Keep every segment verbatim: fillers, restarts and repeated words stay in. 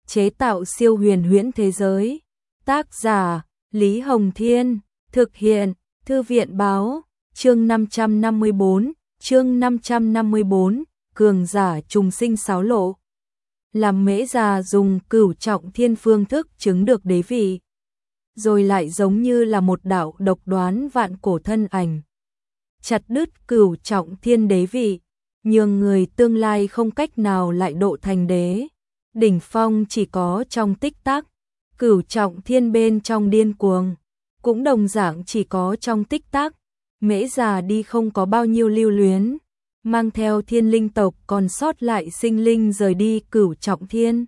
chế tạo siêu huyền huyễn thế giới. Tác giả Lý Hồng Thiên, thực hiện Thư viện Báo, chương năm trăm năm mươi tư, chương năm trăm năm mươi tư, cường giả trùng sinh sáu lộ. Làm Mễ Già dùng Cửu Trọng Thiên phương thức chứng được đế vị, rồi lại giống như là một đạo độc đoán vạn cổ thân ảnh, chặt đứt Cửu Trọng Thiên đế vị, nhường người tương lai không cách nào lại độ thành đế. Đỉnh phong chỉ có trong tích tắc, Cửu Trọng Thiên bên trong điên cuồng, cũng đồng dạng chỉ có trong tích tắc. Mễ Già đi không có bao nhiêu lưu luyến, mang theo thiên linh tộc còn sót lại sinh linh rời đi Cửu Trọng Thiên.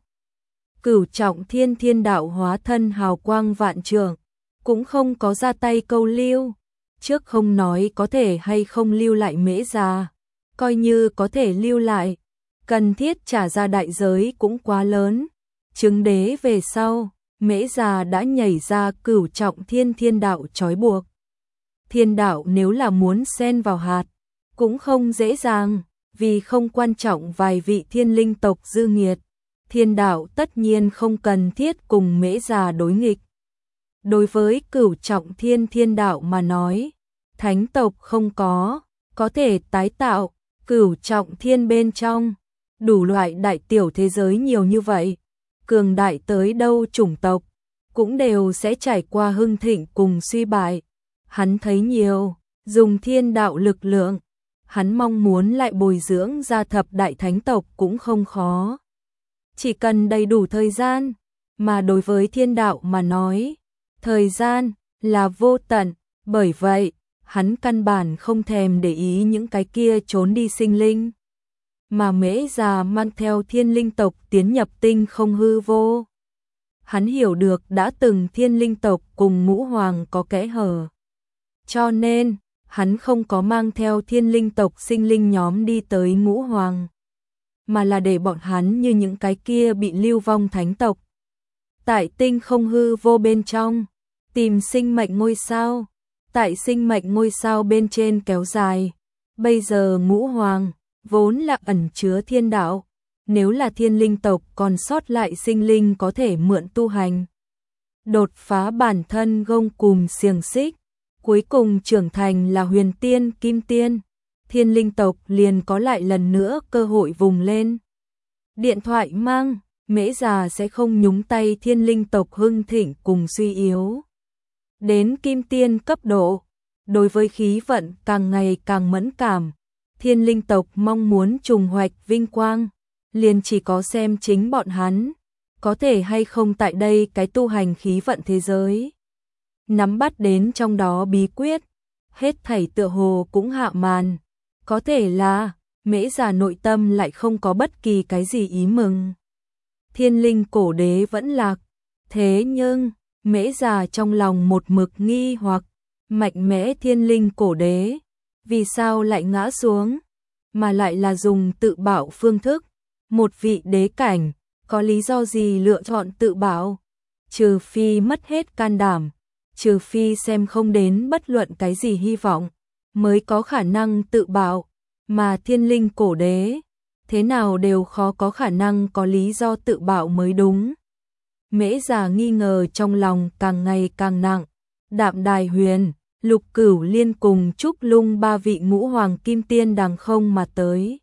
Cửu Trọng Thiên thiên đạo hóa thân hào quang vạn trượng, cũng không có ra tay câu lưu, trước không nói có thể hay không lưu lại Mễ Già, coi như có thể lưu lại, cần thiết trả ra đại giới cũng quá lớn. Chứng đế về sau, Mễ Già đã nhảy ra Cửu Trọng Thiên thiên đạo trói buộc. Thiên đạo nếu là muốn xen vào hạt, cũng không dễ dàng, vì không quan trọng vài vị thiên linh tộc dư nghiệt. Thiên đạo tất nhiên không cần thiết cùng Mễ Già đối nghịch. Đối với Cửu Trọng Thiên thiên đạo mà nói, thánh tộc không có, có thể tái tạo, Cửu Trọng Thiên bên trong, đủ loại đại tiểu thế giới nhiều như vậy, cường đại tới đâu chủng tộc, cũng đều sẽ trải qua hưng thịnh cùng suy bại. Hắn thấy nhiều, dùng thiên đạo lực lượng, hắn mong muốn lại bồi dưỡng ra thập đại thánh tộc cũng không khó. Chỉ cần đầy đủ thời gian, mà đối với thiên đạo mà nói, thời gian là vô tận, bởi vậy, hắn căn bản không thèm để ý những cái kia trốn đi sinh linh. Mà Mễ Già mang theo thiên linh tộc tiến nhập tinh không hư vô. Hắn hiểu được đã từng thiên linh tộc cùng ngũ hoàng có kẽ hở. Cho nên, hắn không có mang theo thiên linh tộc sinh linh nhóm đi tới ngũ hoàng, mà là để bọn hắn như những cái kia bị lưu vong thánh tộc. Tại tinh không hư vô bên trong, tìm sinh mệnh ngôi sao, tại sinh mệnh ngôi sao bên trên kéo dài. Bây giờ ngũ hoàng, vốn là ẩn chứa thiên đạo, nếu là thiên linh tộc còn sót lại sinh linh có thể mượn tu hành, đột phá bản thân gông cùm xiềng xích, cuối cùng trưởng thành là huyền tiên kim tiên, thiên linh tộc liền có lại lần nữa cơ hội vùng lên. Điện thoại mang, Mễ Già sẽ không nhúng tay thiên linh tộc hưng thịnh cùng suy yếu. Đến kim tiên cấp độ, đối với khí vận càng ngày càng mẫn cảm, thiên linh tộc mong muốn trùng hoạch vinh quang, liền chỉ có xem chính bọn hắn, có thể hay không tại đây cái tu hành khí vận thế giới. Nắm bắt đến trong đó bí quyết, hết thảy tựa hồ cũng hạ màn. Có thể là, Mễ Già nội tâm lại không có bất kỳ cái gì ý mừng. Thiên linh cổ đế vẫn lạc, thế nhưng, Mễ Già trong lòng một mực nghi hoặc, mạnh mẽ thiên linh cổ đế, vì sao lại ngã xuống, mà lại là dùng tự bảo phương thức, một vị đế cảnh, có lý do gì lựa chọn tự bảo, trừ phi mất hết can đảm, trừ phi xem không đến bất luận cái gì hy vọng, mới có khả năng tự bảo, mà thiên linh cổ đế, thế nào đều khó có khả năng có lý do tự bảo mới đúng. Mễ Già nghi ngờ trong lòng càng ngày càng nặng, Đạm Đài Huyền, Lục Cửu Liên cùng Trúc Lung ba vị ngũ hoàng kim tiên đằng không mà tới.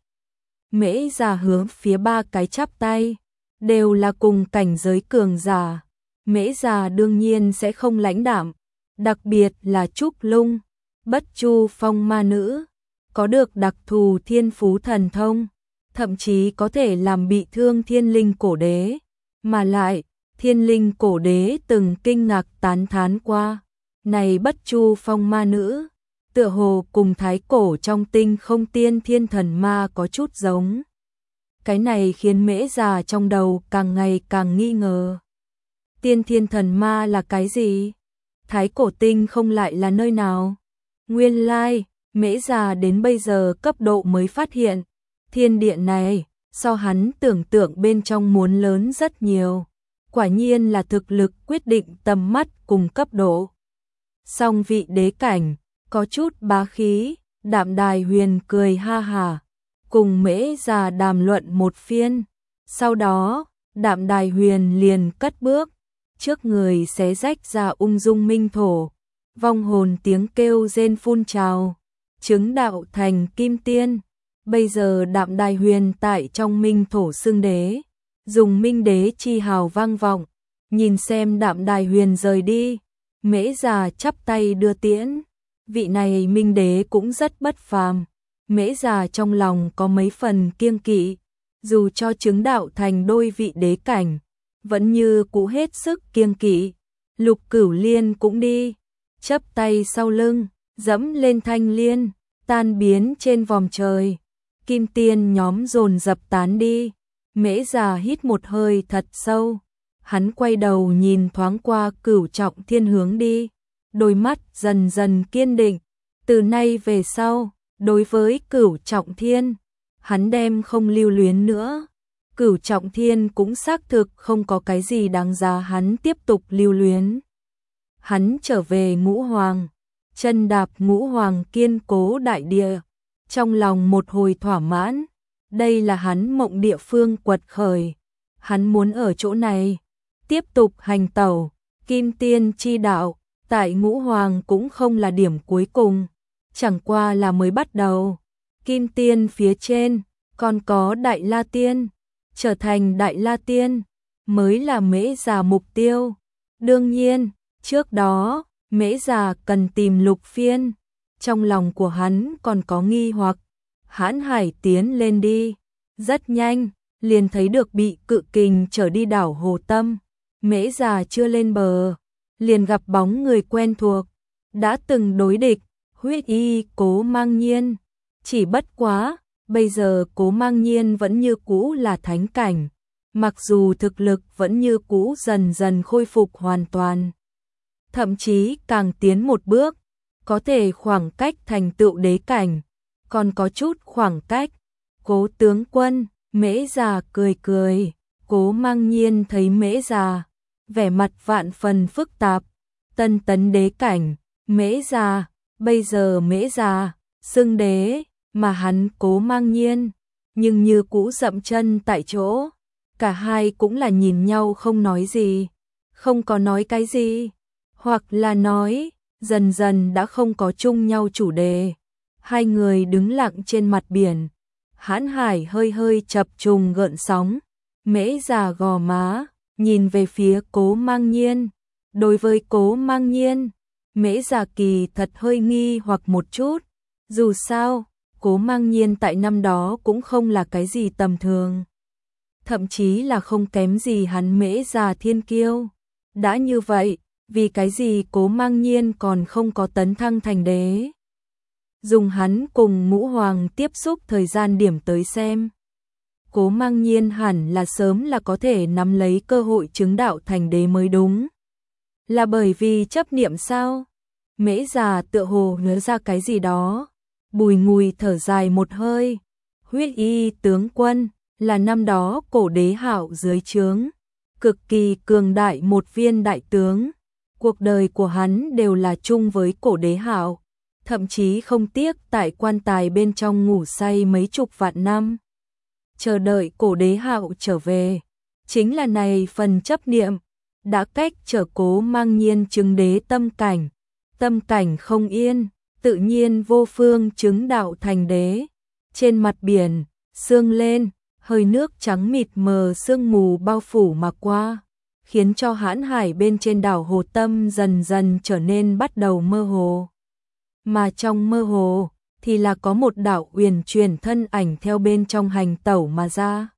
Mễ Già hướng phía ba cái chắp tay, đều là cùng cảnh giới cường giả. Mễ Già đương nhiên sẽ không lãnh đạm, đặc biệt là Trúc Lung, Bất Chu Phong ma nữ, có được đặc thù thiên phú thần thông, thậm chí có thể làm bị thương thiên linh cổ đế, mà lại, thiên linh cổ đế từng kinh ngạc tán thán qua, này Bất Chu Phong ma nữ, tựa hồ cùng thái cổ trong tinh không tiên thiên thần ma có chút giống. Cái này khiến Mễ Già trong đầu càng ngày càng nghi ngờ. Tiên thiên thần ma là cái gì? Thái cổ tinh không lại là nơi nào? Nguyên lai, Mễ Già đến bây giờ cấp độ mới phát hiện, thiên địa này, so hắn tưởng tượng bên trong muốn lớn rất nhiều. Quả nhiên là thực lực quyết định tầm mắt cùng cấp độ. Song vị đế cảnh, có chút bá khí, Đạm Đài Huyền cười ha hà, cùng Mễ Già đàm luận một phiên. Sau đó, Đạm Đài Huyền liền cất bước, trước người xé rách ra ung dung minh thổ, vong hồn tiếng kêu rên phun trào, chứng đạo thành kim tiên. Bây giờ Đạm Đài Huyền tại trong minh thổ xưng đế, dùng minh đế chi hào vang vọng, nhìn xem Đạm Đài Huyền rời đi, Mễ Già chắp tay đưa tiễn. Vị này minh đế cũng rất bất phàm, Mễ Già trong lòng có mấy phần kiêng kỵ, dù cho chứng đạo thành đôi vị đế cảnh, vẫn như cũ hết sức kiêng kỵ. Lục Cửu Liên cũng đi, chắp tay sau lưng, dẫm lên thanh liên, tan biến trên vòm trời. Kim tiên nhóm dồn dập tán đi, Mễ Già hít một hơi thật sâu, hắn quay đầu nhìn thoáng qua Cửu Trọng Thiên hướng đi, đôi mắt dần dần kiên định. Từ nay về sau, đối với Cửu Trọng Thiên, hắn đem không lưu luyến nữa. Cửu Trọng Thiên cũng xác thực không có cái gì đáng giá hắn tiếp tục lưu luyến. Hắn trở về Ngũ Hoàng, chân đạp Ngũ Hoàng kiên cố đại địa, trong lòng một hồi thỏa mãn. Đây là hắn mộng địa phương quật khởi, hắn muốn ở chỗ này tiếp tục hành tẩu. Kim tiên chi đạo tại Ngũ Hoàng cũng không là điểm cuối cùng, chẳng qua là mới bắt đầu. Kim tiên phía trên còn có Đại La Tiên, trở thành Đại La Tiên mới là Mễ Già mục tiêu. Đương nhiên, trước đó, Mễ Già cần tìm Lục Phiên, trong lòng của hắn còn có nghi hoặc. Hãn Hải tiến lên đi, rất nhanh, liền thấy được bị cự kình trở đi đảo Hồ Tâm. Mễ Già chưa lên bờ, liền gặp bóng người quen thuộc, đã từng đối địch, Huyết Y Cố Mang Nhiên. Chỉ bất quá, bây giờ Cố Mang Nhiên vẫn như cũ là thánh cảnh, mặc dù thực lực vẫn như cũ dần dần khôi phục hoàn toàn, thậm chí càng tiến một bước, có thể khoảng cách thành tựu đế cảnh, còn có chút khoảng cách. Cố tướng quân, Mễ Già cười cười. Cố Mang Nhiên thấy Mễ Già, vẻ mặt vạn phần phức tạp. Tân tấn đế cảnh, Mễ Già, bây giờ Mễ Già xưng đế, mà hắn Cố Mang Nhiên nhưng như cũ dậm chân tại chỗ. Cả hai cũng là nhìn nhau không nói gì, không có nói cái gì, hoặc là nói, dần dần đã không có chung nhau chủ đề. Hai người đứng lặng trên mặt biển, Hãn Hải hơi hơi chập trùng gợn sóng. Mễ Già gò má, nhìn về phía Cố Mang Nhiên. Đối với Cố Mang Nhiên, Mễ Già kỳ thật hơi nghi hoặc một chút. Dù sao, Cố Mang Nhiên tại năm đó cũng không là cái gì tầm thường, thậm chí là không kém gì hắn Mễ Già thiên kiêu. Đã như vậy, vì cái gì Cố Mang Nhiên còn không có tấn thăng thành đế? Dùng hắn cùng Ngũ Hoàng tiếp xúc thời gian điểm tới xem, Cố Mang Nhiên hẳn là sớm là có thể nắm lấy cơ hội chứng đạo thành đế mới đúng. Là bởi vì chấp niệm sao? Mễ Già tựa hồ nhớ ra cái gì đó, bùi ngùi thở dài một hơi. Huyết Y tướng quân là năm đó cổ đế Hạo dưới trướng, cực kỳ cường đại một viên đại tướng. Cuộc đời của hắn đều là chung với cổ đế Hạo, thậm chí không tiếc tại quan tài bên trong ngủ say mấy chục vạn năm, chờ đợi cổ đế Hạo trở về. Chính là này phần chấp niệm đã cách trở Cố Mang Nhiên chứng đế tâm cảnh. Tâm cảnh không yên, tự nhiên vô phương chứng đạo thành đế. Trên mặt biển, sương lên, hơi nước trắng mịt mờ sương mù bao phủ mà qua, khiến cho Hãn Hải bên trên đảo Hồ Tâm dần dần trở nên bắt đầu mơ hồ. Mà trong mơ hồ thì là có một đạo uyển chuyển thân ảnh theo bên trong hành tẩu mà ra.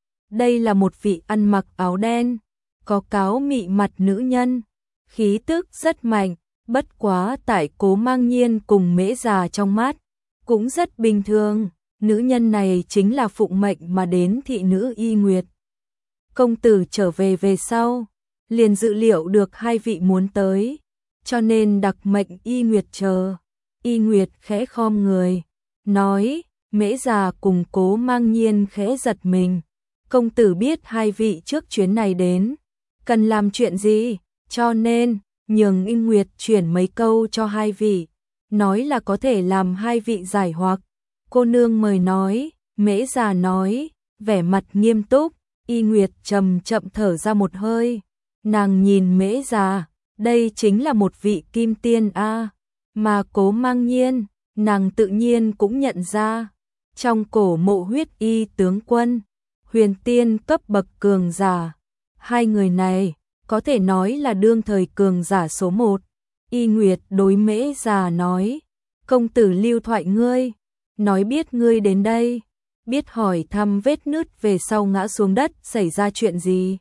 Đây là một vị ăn mặc áo đen, có cáo mị mặt nữ nhân, khí tức rất mạnh, bất quá tại Cố Mang Nhiên cùng Mễ Già trong mắt cũng rất bình thường. Nữ nhân này chính là phụng mệnh mà đến thị nữ Y Nguyệt. Công tử trở về về sau, liền dự liệu được hai vị muốn tới, cho nên đặc mệnh Y Nguyệt chờ. Y Nguyệt khẽ khom người, nói. Mễ Già cùng Cố Mang Nhiên khẽ giật mình. Công tử biết hai vị trước chuyến này đến cần làm chuyện gì, cho nên nhường Y Nguyệt chuyển mấy câu cho hai vị, nói là có thể làm hai vị giải hoặc. Cô nương mời nói. Mễ Già nói, vẻ mặt nghiêm túc. Y Nguyệt chậm chậm thở ra một hơi, nàng nhìn Mễ Già, đây chính là một vị kim tiên a, mà Cố Mang Nhiên, nàng tự nhiên cũng nhận ra, trong cổ mộ huyết y tướng quân, huyền tiên cấp bậc cường giả, hai người này có thể nói là đương thời cường giả số một. Y Nguyệt đối Mễ Già nói, công tử Lưu Thoại ngươi, nói biết ngươi đến đây, biết hỏi thăm vết nứt về sau ngã xuống đất xảy ra chuyện gì.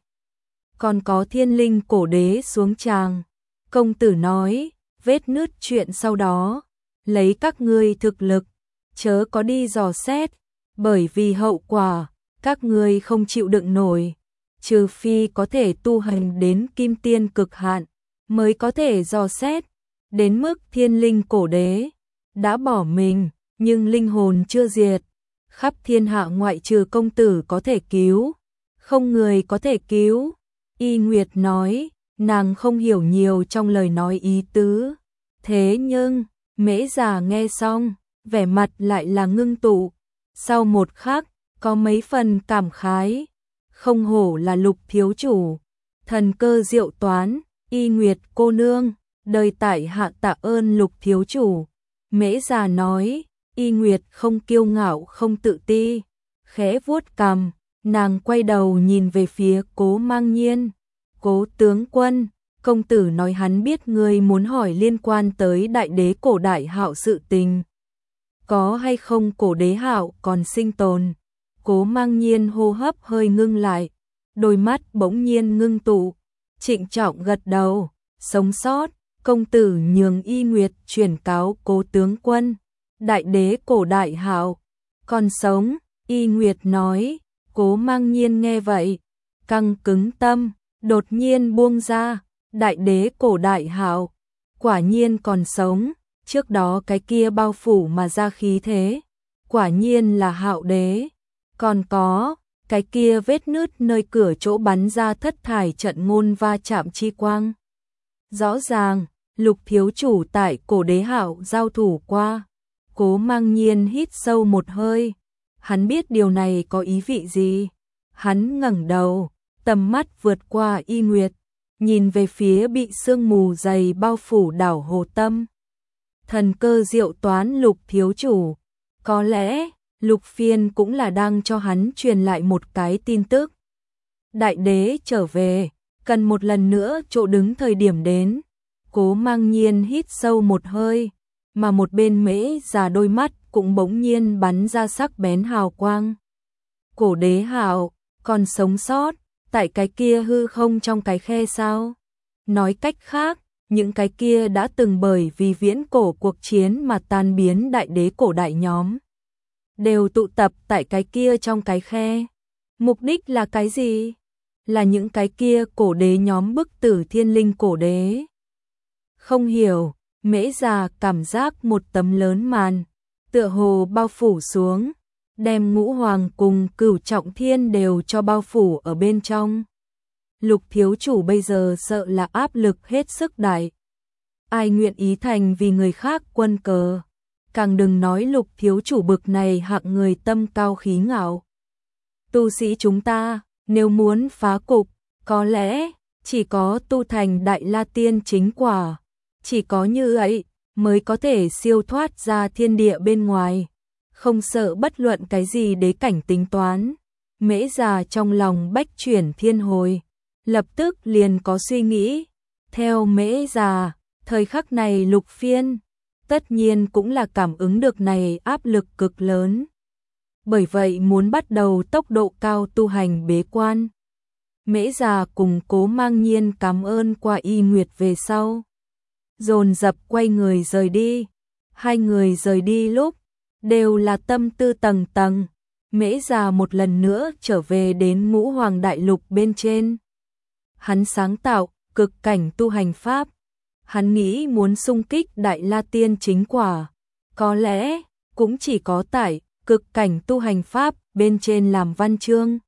Còn có thiên linh cổ đế xuống tràng, công tử nói, vết nứt chuyện sau đó, lấy các ngươi thực lực, chớ có đi dò xét, bởi vì hậu quả, các ngươi không chịu đựng nổi, trừ phi có thể tu hành đến kim tiên cực hạn, mới có thể dò xét, đến mức thiên linh cổ đế, đã bỏ mình, nhưng linh hồn chưa diệt, khắp thiên hạ ngoại trừ công tử có thể cứu, không người có thể cứu. Y Nguyệt nói, nàng không hiểu nhiều trong lời nói ý tứ, thế nhưng, Mễ Già nghe xong, vẻ mặt lại là ngưng tụ, sau một khắc, có mấy phần cảm khái, không hổ là Lục thiếu chủ, thần cơ diệu toán, Y Nguyệt cô nương, đời tại hạ tạ ơn Lục thiếu chủ. Mễ Già nói, Y Nguyệt không kiêu ngạo không tự ti, khẽ vuốt cằm, nàng quay đầu nhìn về phía Cố Mang Nhiên, Cố tướng quân, công tử nói hắn biết ngươi muốn hỏi liên quan tới đại đế cổ đại hạo sự tình. Có hay không cổ đế hạo còn sinh tồn? Cố Mang Nhiên hô hấp hơi ngưng lại, đôi mắt bỗng nhiên ngưng tụ, trịnh trọng gật đầu, sống sót, công tử nhường Y Nguyệt truyền cáo Cố tướng quân, đại đế cổ đại hạo còn sống. Y Nguyệt nói, Cố Mang Nhiên nghe vậy, căng cứng tâm, đột nhiên buông ra, đại đế cổ đại hạo quả nhiên còn sống, trước đó cái kia bao phủ mà ra khí thế, quả nhiên là hạo đế, còn có, cái kia vết nứt nơi cửa chỗ bắn ra thất thải trận ngôn va chạm chi quang. Rõ ràng, Lục thiếu chủ tại cổ đế hạo giao thủ qua. Cố Mang Nhiên hít sâu một hơi, hắn biết điều này có ý vị gì, hắn ngẩng đầu, tầm mắt vượt qua Y Nguyệt, nhìn về phía bị sương mù dày bao phủ đảo Hồ Tâm. Thần cơ diệu toán Lục thiếu chủ, có lẽ Lục Phiên cũng là đang cho hắn truyền lại một cái tin tức. Đại đế trở về, cần một lần nữa chỗ đứng thời điểm đến. Cố Mang Nhiên hít sâu một hơi, mà một bên Mễ Già đôi mắt cũng bỗng nhiên bắn ra sắc bén hào quang. Cổ đế hạo còn sống sót tại cái kia hư không trong cái khe sao? Nói cách khác, những cái kia đã từng bởi vì viễn cổ cuộc chiến mà tan biến đại đế cổ đại nhóm, đều tụ tập tại cái kia trong cái khe. Mục đích là cái gì? Là những cái kia cổ đế nhóm bức tử thiên linh cổ đế. Không hiểu, Mễ Già cảm giác một tấm lớn màn, tựa hồ bao phủ xuống, đem ngũ hoàng cùng cửu trọng thiên đều cho bao phủ ở bên trong. Lục thiếu chủ bây giờ sợ là áp lực hết sức đại. Ai nguyện ý thành vì người khác quân cờ, càng đừng nói Lục thiếu chủ bực này hạng người tâm cao khí ngạo. Tu sĩ chúng ta, nếu muốn phá cục, có lẽ chỉ có tu thành Đại La Tiên chính quả, chỉ có như vậy mới có thể siêu thoát ra thiên địa bên ngoài, không sợ bất luận cái gì đế cảnh tính toán. Mễ Già trong lòng bách chuyển thiên hồi, lập tức liền có suy nghĩ. Theo Mễ Già, thời khắc này Lục Phiên tất nhiên cũng là cảm ứng được này áp lực cực lớn. Bởi vậy muốn bắt đầu tốc độ cao tu hành bế quan. Mễ Già cùng Cố Mang Nhiên cảm ơn qua Y Nguyệt về sau, dồn dập quay người rời đi. Hai người rời đi lúc đều là tâm tư tầng tầng. Mễ Già một lần nữa trở về đến Ngũ Hoàng Đại Lục bên trên. Hắn sáng tạo cực cảnh tu hành pháp. Hắn nghĩ muốn xung kích Đại La Tiên chính quả, có lẽ cũng chỉ có tại cực cảnh tu hành pháp bên trên làm văn chương.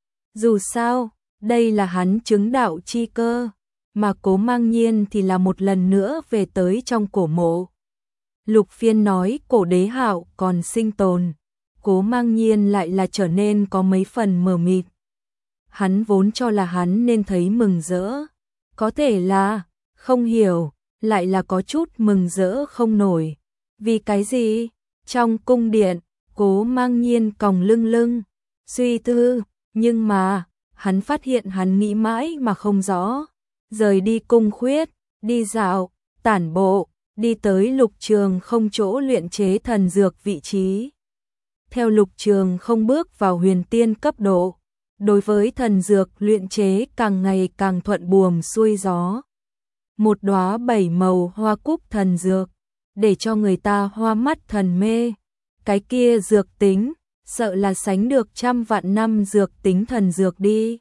Dù sao, đây là hắn chứng đạo chi cơ, mà Cố Mang Nhiên thì là một lần nữa về tới trong cổ mộ. Lục Phiên nói cổ đế hạo còn sinh tồn, Cố Mang Nhiên lại là trở nên có mấy phần mờ mịt. hắn vốn cho là hắn nên thấy mừng rỡ. Có thể là, không hiểu, lại là có chút mừng rỡ không nổi. Vì cái gì? Trong cung điện, Cố Mang Nhiên còng lưng lưng, suy tư, nhưng mà, hắn phát hiện hắn nghĩ mãi mà không rõ. Rời đi cung khuyết, đi dạo, tản bộ, đi tới Lục Trường Không chỗ luyện chế thần dược vị trí. Theo Lục Trường Không bước vào huyền tiên cấp độ, đối với thần dược luyện chế càng ngày càng thuận buồm xuôi gió. Một đóa bảy màu hoa cúc thần dược, để cho người ta hoa mắt thần mê. Cái kia dược tính, sợ là sánh được trăm vạn năm dược tính thần dược đi.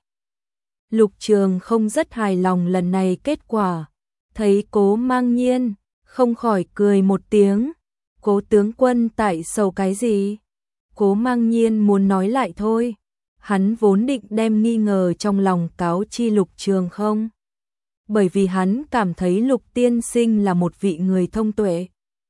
Lục Trường Không rất hài lòng lần này kết quả, thấy Cố Mang Nhiên, không khỏi cười một tiếng. Cố tướng quân tại sầu cái gì? Cố Mang Nhiên muốn nói lại thôi. Hắn vốn định đem nghi ngờ trong lòng cáo chi Lục Trường Không. Bởi vì hắn cảm thấy Lục tiên sinh là một vị người thông tuệ,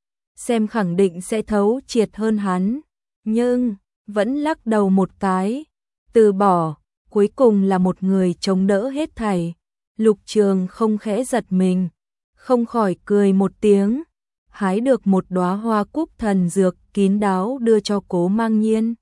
xem khẳng định sẽ thấu triệt hơn hắn. Nhưng, vẫn lắc đầu một cái, từ bỏ, cuối cùng là một người chống đỡ hết thảy. Lục Trường Không khẽ giật mình, không khỏi cười một tiếng, hái được một đóa hoa cúc thần dược kín đáo đưa cho Cố Mang Nhiên.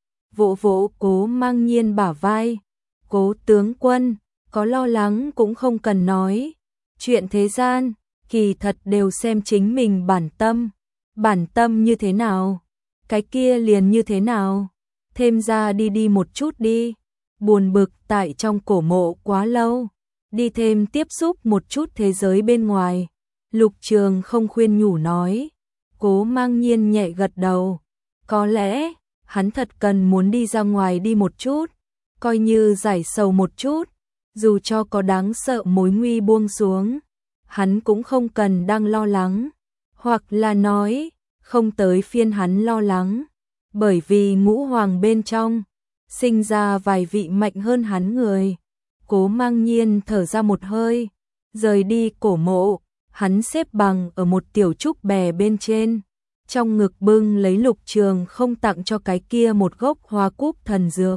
Vỗ vỗ Cố Mang Nhiên bả vai, Cố tướng quân, có lo lắng cũng không cần nói. Chuyện thế gian, kỳ thật đều xem chính mình bản tâm. Bản tâm như thế nào, cái kia liền như thế nào. Thêm ra đi đi một chút đi, buồn bực tại trong cổ mộ quá lâu, đi thêm tiếp xúc một chút thế giới bên ngoài. Lục Trường Không khuyên nhủ nói. Cố Mang Nhiên nhẹ gật đầu, có lẽ hắn thật cần muốn đi ra ngoài đi một chút, coi như giải sầu một chút. Dù cho có đáng sợ mối nguy buông xuống, hắn cũng không cần đang lo lắng. Hoặc là nói, không tới phiên hắn lo lắng, bởi vì ngũ hoàng bên trong, sinh ra vài vị mạnh hơn hắn người. Cố Mang Nhiên thở ra một hơi, rời đi cổ mộ, hắn xếp bằng ở một tiểu trúc bè bên trên, trong ngực bưng lấy Lục Trường Không tặng cho cái kia một gốc hoa cúc thần dược.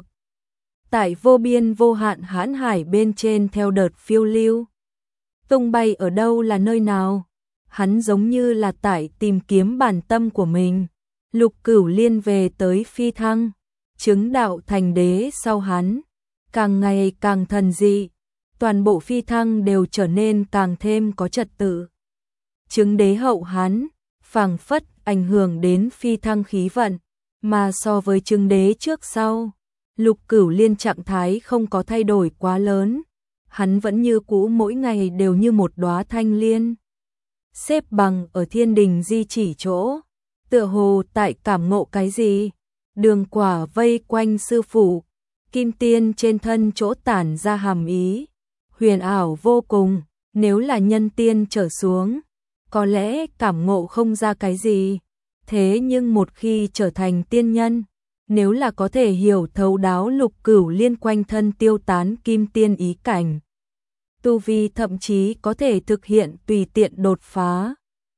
Tại vô biên vô hạn hãn hải bên trên theo đợt phiêu lưu, tung bay ở đâu là nơi nào. Hắn giống như là tại tìm kiếm bản tâm của mình. Lục Cửu Liên về tới phi thăng, chứng đạo thành đế sau hắn, càng ngày càng thần dị, toàn bộ phi thăng đều trở nên càng thêm có trật tự. Chứng đế hậu hắn, phảng phất ảnh hưởng đến phi thăng khí vận, mà so với chứng đế trước sau, Lục Cửu Liên trạng thái không có thay đổi quá lớn, hắn vẫn như cũ mỗi ngày đều như một đóa thanh liên, xếp bằng ở thiên đình di chỉ chỗ, tựa hồ tại cảm ngộ cái gì. Đường quả vây quanh sư phụ, kim tiên trên thân chỗ tản ra hàm ý, huyền ảo vô cùng. Nếu là nhân tiên trở xuống, có lẽ cảm ngộ không ra cái gì, thế nhưng một khi trở thành tiên nhân, nếu là có thể hiểu thấu đáo Lục Cửu Liên quanh thân tiêu tán kim tiên ý cảnh, tu vi thậm chí có thể thực hiện tùy tiện đột phá.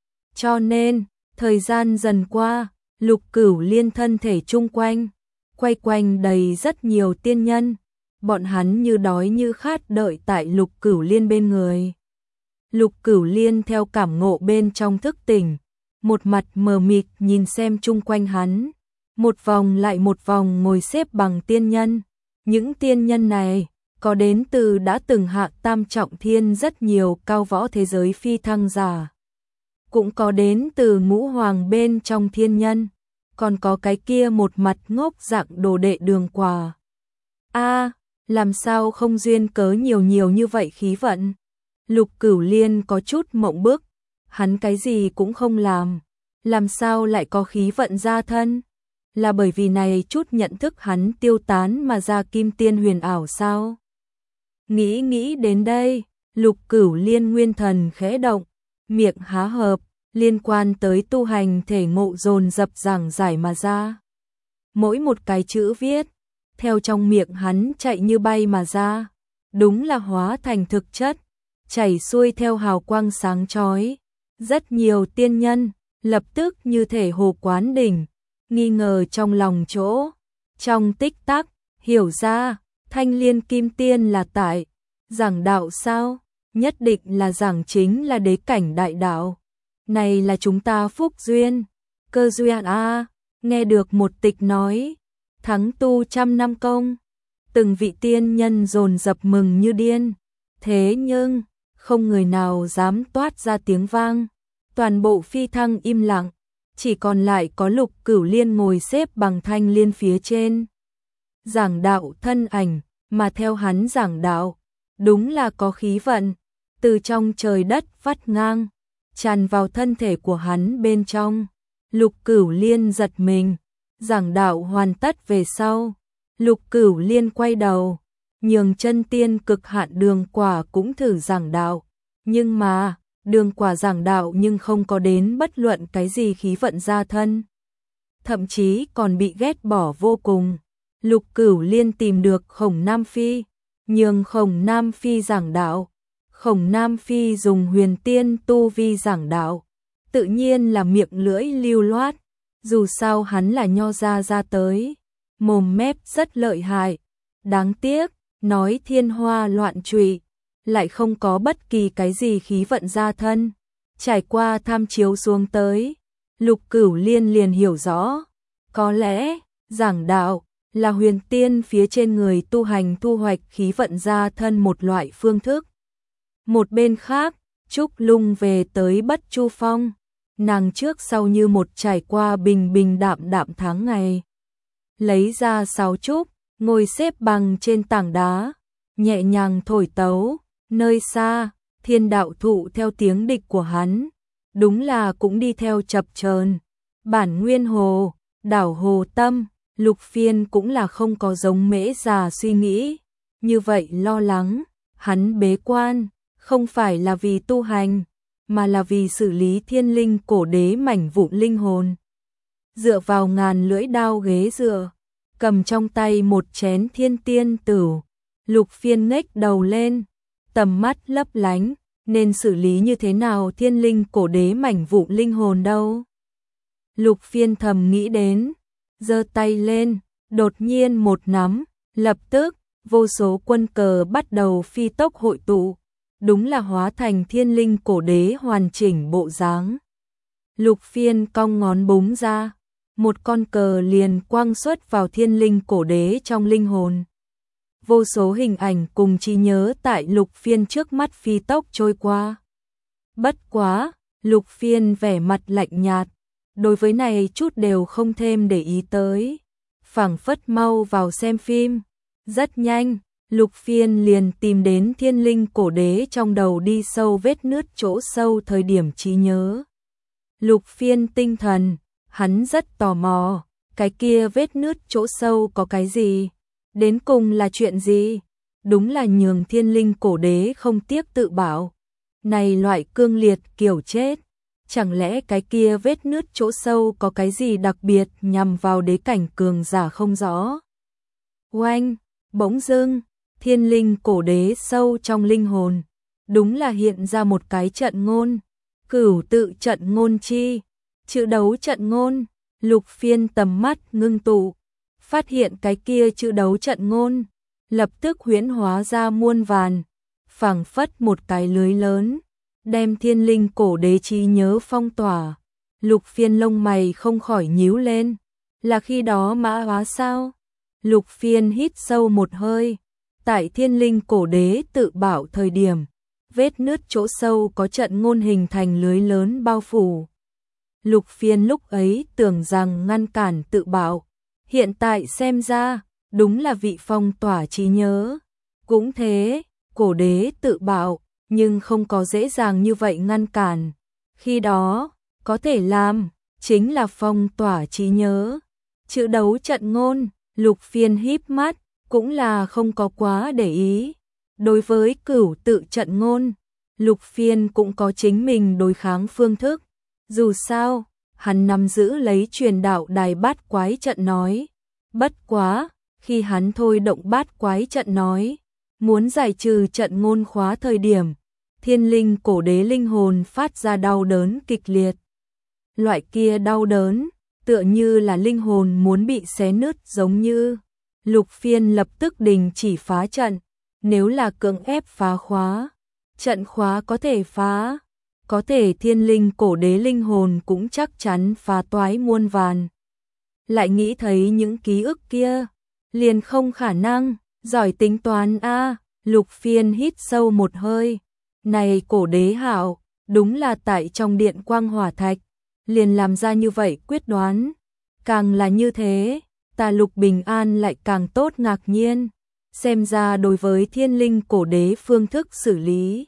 Cho nên, thời gian dần qua, Lục Cửu Liên thân thể chung quanh, quay quanh đầy rất nhiều tiên nhân, bọn hắn như đói như khát đợi tại Lục Cửu Liên bên người. Lục Cửu Liên theo cảm ngộ bên trong thức tỉnh, một mặt mờ mịt nhìn xem chung quanh hắn, một vòng lại một vòng ngồi xếp bằng tiên nhân. Những tiên nhân này có đến từ đã từng hạ tam trọng thiên rất nhiều cao võ thế giới phi thăng giả, cũng có đến từ ngũ hoàng bên trong thiên nhân, còn có cái kia một mặt ngốc dạng đồ đệ Đường Quả. A, à, làm sao không duyên cớ nhiều nhiều như vậy khí vận? Lục Cửu Liên có chút mộng bức, hắn cái gì cũng không làm, làm sao lại có khí vận ra thân? Là bởi vì này chút nhận thức hắn tiêu tán mà ra kim tiên huyền ảo sao? Nghĩ nghĩ đến đây, Lục Cửu Liên nguyên thần khẽ động, miệng há hợp, liên quan tới tu hành thể ngộ dồn dập giảng giải mà ra. Mỗi một cái chữ viết, theo trong miệng hắn chạy như bay mà ra, đúng là hóa thành thực chất, chảy xuôi theo hào quang sáng chói. Rất nhiều tiên nhân, lập tức như thể hồ quán đỉnh, nghi ngờ trong lòng chỗ, trong tích tắc, hiểu ra, Thanh Liên Kim Tiên là tại giảng đạo sao? Nhất định là giảng chính là đế cảnh đại đạo. Này là chúng ta phúc duyên, cơ duyên a. Nghe được một tịch nói, thắng tu trăm năm công, từng vị tiên nhân dồn dập mừng như điên. Thế nhưng, không người nào dám toát ra tiếng vang. Toàn bộ phi thăng im lặng, chỉ còn lại có Lục Cửu Liên ngồi xếp bằng Thanh Liên phía trên. Giảng đạo thân ảnh, mà theo hắn giảng đạo, đúng là có khí vận, từ trong trời đất vắt ngang, tràn vào thân thể của hắn bên trong. Lục Cửu Liên giật mình, giảng đạo hoàn tất về sau. Lục Cửu Liên quay đầu, nhường chân tiên cực hạn Đường Quả cũng thử giảng đạo. Nhưng mà, Đường Quả giảng đạo nhưng không có đến bất luận cái gì khí vận ra thân. Thậm chí còn bị ghét bỏ vô cùng. Lục Cửu Liên tìm được Khổng Nam Phi, nhường Khổng Nam Phi giảng đạo. Khổng Nam Phi dùng huyền tiên tu vi giảng đạo, tự nhiên là miệng lưỡi lưu loát, dù sao hắn là nho gia ra tới, mồm mép rất lợi hại. Đáng tiếc, nói thiên hoa loạn trụy, lại không có bất kỳ cái gì khí vận ra thân. Trải qua tham chiếu xuống tới, Lục Cửu Liên liền hiểu rõ, có lẽ giảng đạo là huyền tiên phía trên người tu hành thu hoạch khí vận ra thân một loại phương thức. Một bên khác, Trúc Lung về tới Bất Chu Phong, nàng trước sau như một trải qua bình bình đạm đạm tháng ngày. Lấy ra sáo trúc, ngồi xếp bằng trên tảng đá, nhẹ nhàng thổi tấu, nơi xa, thiên đạo thụ theo tiếng địch của hắn, đúng là cũng đi theo chập chờn. Bản Nguyên Hồ, đảo Hồ Tâm, Lục Phiên cũng là không có giống Mễ già suy nghĩ, như vậy lo lắng, hắn bế quan, không phải là vì tu hành, mà là vì xử lý thiên linh cổ đế mảnh vụn linh hồn. Dựa vào ngàn lưỡi đao ghế dựa, cầm trong tay một chén thiên tiên tửu, Lục Phiên ngếch đầu lên, tầm mắt lấp lánh, nên xử lý như thế nào thiên linh cổ đế mảnh vụn linh hồn đâu? Lục Phiên thầm nghĩ đến, giơ tay lên, đột nhiên một nắm, lập tức, vô số quân cờ bắt đầu phi tốc hội tụ, đúng là hóa thành thiên linh cổ đế hoàn chỉnh bộ dáng. Lục Phiên cong ngón búng ra, một con cờ liền quang xuất vào thiên linh cổ đế trong linh hồn. Vô số hình ảnh cùng trí nhớ tại Lục Phiên trước mắt phi tốc trôi qua. Bất quá, Lục Phiên vẻ mặt lạnh nhạt, đối với này chút đều không thêm để ý tới, phảng phất mau vào xem phim. Rất nhanh, Lục Phiên liền tìm đến thiên linh cổ đế trong đầu đi sâu vết nứt chỗ sâu thời điểm trí nhớ. Lục Phiên tinh thần, hắn rất tò mò, cái kia vết nứt chỗ sâu có cái gì? Đến cùng là chuyện gì? Đúng là nhường thiên linh cổ đế không tiếc tự bảo. Này loại cương liệt kiểu chết, chẳng lẽ cái kia vết nứt chỗ sâu có cái gì đặc biệt nhằm vào đế cảnh cường giả không rõ? Oanh, bỗng dưng, thiên linh cổ đế sâu trong linh hồn, đúng là hiện ra một cái trận ngôn, cửu tự trận ngôn chi, chữ đấu trận ngôn. Lục Phiên tầm mắt ngưng tụ, phát hiện cái kia chữ đấu trận ngôn, lập tức huyễn hóa ra muôn vàn, phảng phất một cái lưới lớn, đem thiên linh cổ đế trí nhớ phong tỏa. Lục Phiên lông mày không khỏi nhíu lên, là khi đó mã hóa sao? Lục Phiên hít sâu một hơi, tại thiên linh cổ đế tự bảo thời điểm, vết nứt chỗ sâu có trận ngôn hình thành lưới lớn bao phủ. Lục Phiên lúc ấy tưởng rằng ngăn cản tự bảo, hiện tại xem ra, đúng là vị phong tỏa trí nhớ. Cũng thế, cổ đế tự bảo, nhưng không có dễ dàng như vậy ngăn cản. Khi đó, có thể làm, chính là phong tỏa trí nhớ. Chữ đấu trận ngôn, Lục Phiên híp mắt, cũng là không có quá để ý. Đối với cửu tự trận ngôn, Lục Phiên cũng có chính mình đối kháng phương thức. Dù sao, hắn nắm giữ lấy truyền đạo đài bát quái trận nói. Bất quá, khi hắn thôi động bát quái trận nói, muốn giải trừ trận ngôn khóa thời điểm, thiên linh cổ đế linh hồn phát ra đau đớn kịch liệt. Loại kia đau đớn, tựa như là linh hồn muốn bị xé nứt giống như. Lục Phiên lập tức đình chỉ phá trận, nếu là cưỡng ép phá khóa, trận khóa có thể phá, có thể thiên linh cổ đế linh hồn cũng chắc chắn phá toái muôn vàn. Lại nghĩ thấy những ký ức kia, liền không khả năng, giỏi tính toán a. Lục Phiên hít sâu một hơi, này cổ đế hảo, đúng là tại trong điện quang hỏa thạch, liền làm ra như vậy quyết đoán, càng là như thế, ta Lục Bình An lại càng tốt ngạc nhiên, xem ra đối với thiên linh cổ đế phương thức xử lý.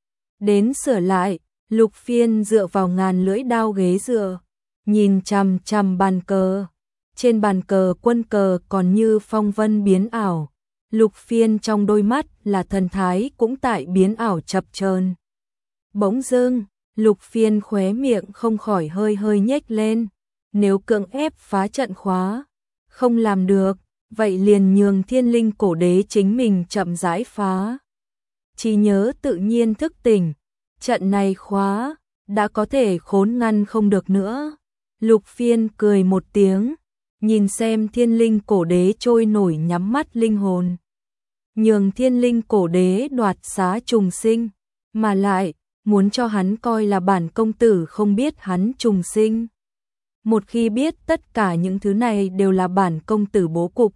Đến sửa lại, Lục Phiên dựa vào ngàn lưỡi đao ghế dựa, nhìn chằm chằm bàn cờ, trên bàn cờ quân cờ còn như phong vân biến ảo. Lục Phiên trong đôi mắt là thần thái cũng tại biến ảo chập chờn. Bỗng dưng, Lục Phiên khóe miệng không khỏi hơi hơi nhếch lên, nếu cưỡng ép phá trận khóa, không làm được, vậy liền nhường thiên linh cổ đế chính mình chậm rãi phá. Trí nhớ tự nhiên thức tỉnh, trận này khóa, đã có thể khốn ngăn không được nữa. Lục Phiên cười một tiếng, nhìn xem thiên linh cổ đế trôi nổi nhắm mắt linh hồn. Nhường thiên linh cổ đế đoạt xá trùng sinh, mà lại, muốn cho hắn coi là bản công tử không biết hắn trùng sinh. Một khi biết tất cả những thứ này đều là bản công tử bố cục,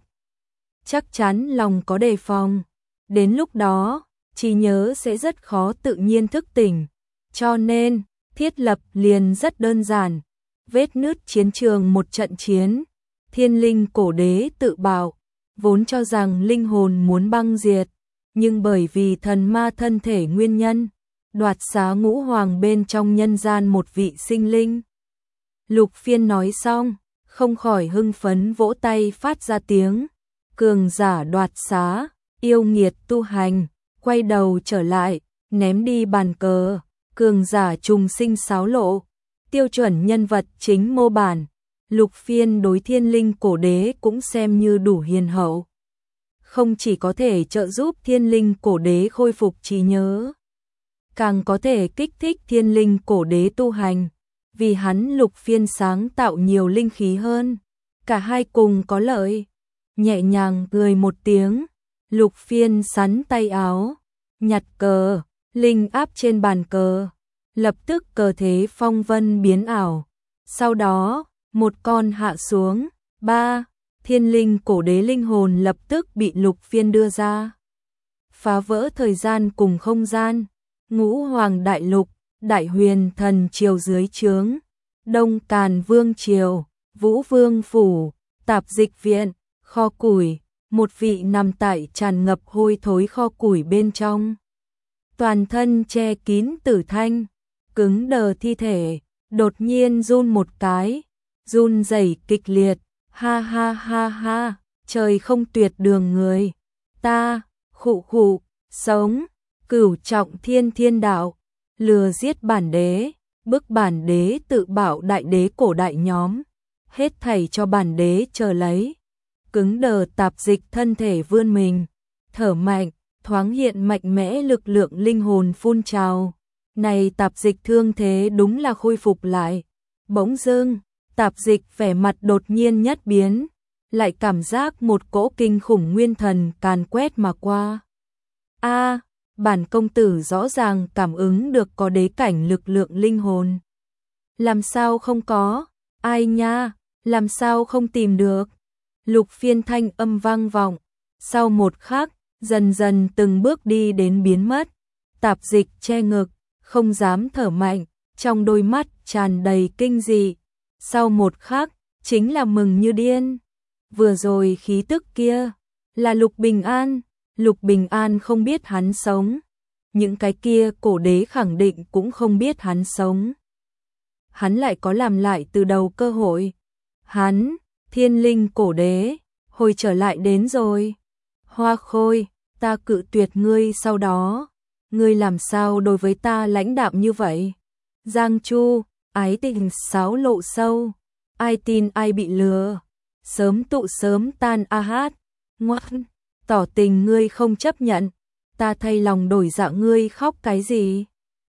chắc chắn lòng có đề phòng, đến lúc đó, trí nhớ sẽ rất khó tự nhiên thức tỉnh, cho nên, thiết lập liền rất đơn giản, vết nứt chiến trường một trận chiến, thiên linh cổ đế tự bảo, vốn cho rằng linh hồn muốn băng diệt, nhưng bởi vì thần ma thân thể nguyên nhân, đoạt xá ngũ hoàng bên trong nhân gian một vị sinh linh. Lục Phiên nói xong, không khỏi hưng phấn vỗ tay phát ra tiếng, cường giả đoạt xá, yêu nghiệt tu hành, quay đầu trở lại, ném đi bàn cờ, cường giả trùng sinh sáo lộ, tiêu chuẩn nhân vật chính mô bản. Lục Phiên đối thiên linh cổ đế cũng xem như đủ hiền hậu. Không chỉ có thể trợ giúp thiên linh cổ đế khôi phục trí nhớ, càng có thể kích thích thiên linh cổ đế tu hành, vì hắn Lục Phiên sáng tạo nhiều linh khí hơn, cả hai cùng có lợi. Nhẹ nhàng cười một tiếng, Lục Phiên sắn tay áo, nhặt cờ, linh áp trên bàn cờ, lập tức cờ thế phong vân biến ảo. Sau đó, một con hạ xuống, ba, thiên linh cổ đế linh hồn lập tức bị Lục Phiên đưa ra. Phá vỡ thời gian cùng không gian, ngũ hoàng đại lục, đại huyền thần triều dưới trướng, đông càn vương triều, vũ vương phủ, tạp dịch viện, kho củi, một vị nằm tại tràn ngập hôi thối kho củi bên trong. Toàn thân che kín tử thanh, cứng đờ thi thể, đột nhiên run một cái, run rẩy kịch liệt, ha ha ha ha, trời không tuyệt đường người, ta, khụ khụ, sống, cửu trọng thiên thiên đạo, lừa giết bản đế, bức bản đế tự bảo đại đế cổ đại nhóm, hết thảy cho bản đế chờ lấy. Cứng đờ tạp dịch thân thể vươn mình, thở mạnh, thoáng hiện mạnh mẽ lực lượng linh hồn phun trào. Này tạp dịch thương thế đúng là khôi phục lại. Bỗng dưng, tạp dịch vẻ mặt đột nhiên nhất biến, lại cảm giác một cỗ kinh khủng nguyên thần càn quét mà qua. A, bản công tử rõ ràng cảm ứng được có đế cảnh lực lượng linh hồn. Làm sao không có? Ai nha, làm sao không tìm được? Lục Phiên thanh âm vang vọng, sau một khắc, dần dần từng bước đi đến biến mất. Tạp dịch che ngực, không dám thở mạnh, trong đôi mắt tràn đầy kinh dị. Sau một khắc, chính là mừng như điên. Vừa rồi khí tức kia, là Lục Bình An. Lục Bình An không biết hắn sống. Những cái kia cổ đế khẳng định cũng không biết hắn sống. Hắn lại có làm lại từ đầu cơ hội. Hắn, thiên linh cổ đế, hồi trở lại đến rồi. Hoa Khôi, ta cự tuyệt ngươi sau đó. Ngươi làm sao đối với ta lãnh đạm như vậy? Giang Chu, ái tình sáo lộ sâu. Ai tin ai bị lừa. Sớm tụ sớm tan a hát. Ngoan, tỏ tình ngươi không chấp nhận. Ta thay lòng đổi dạ ngươi khóc cái gì?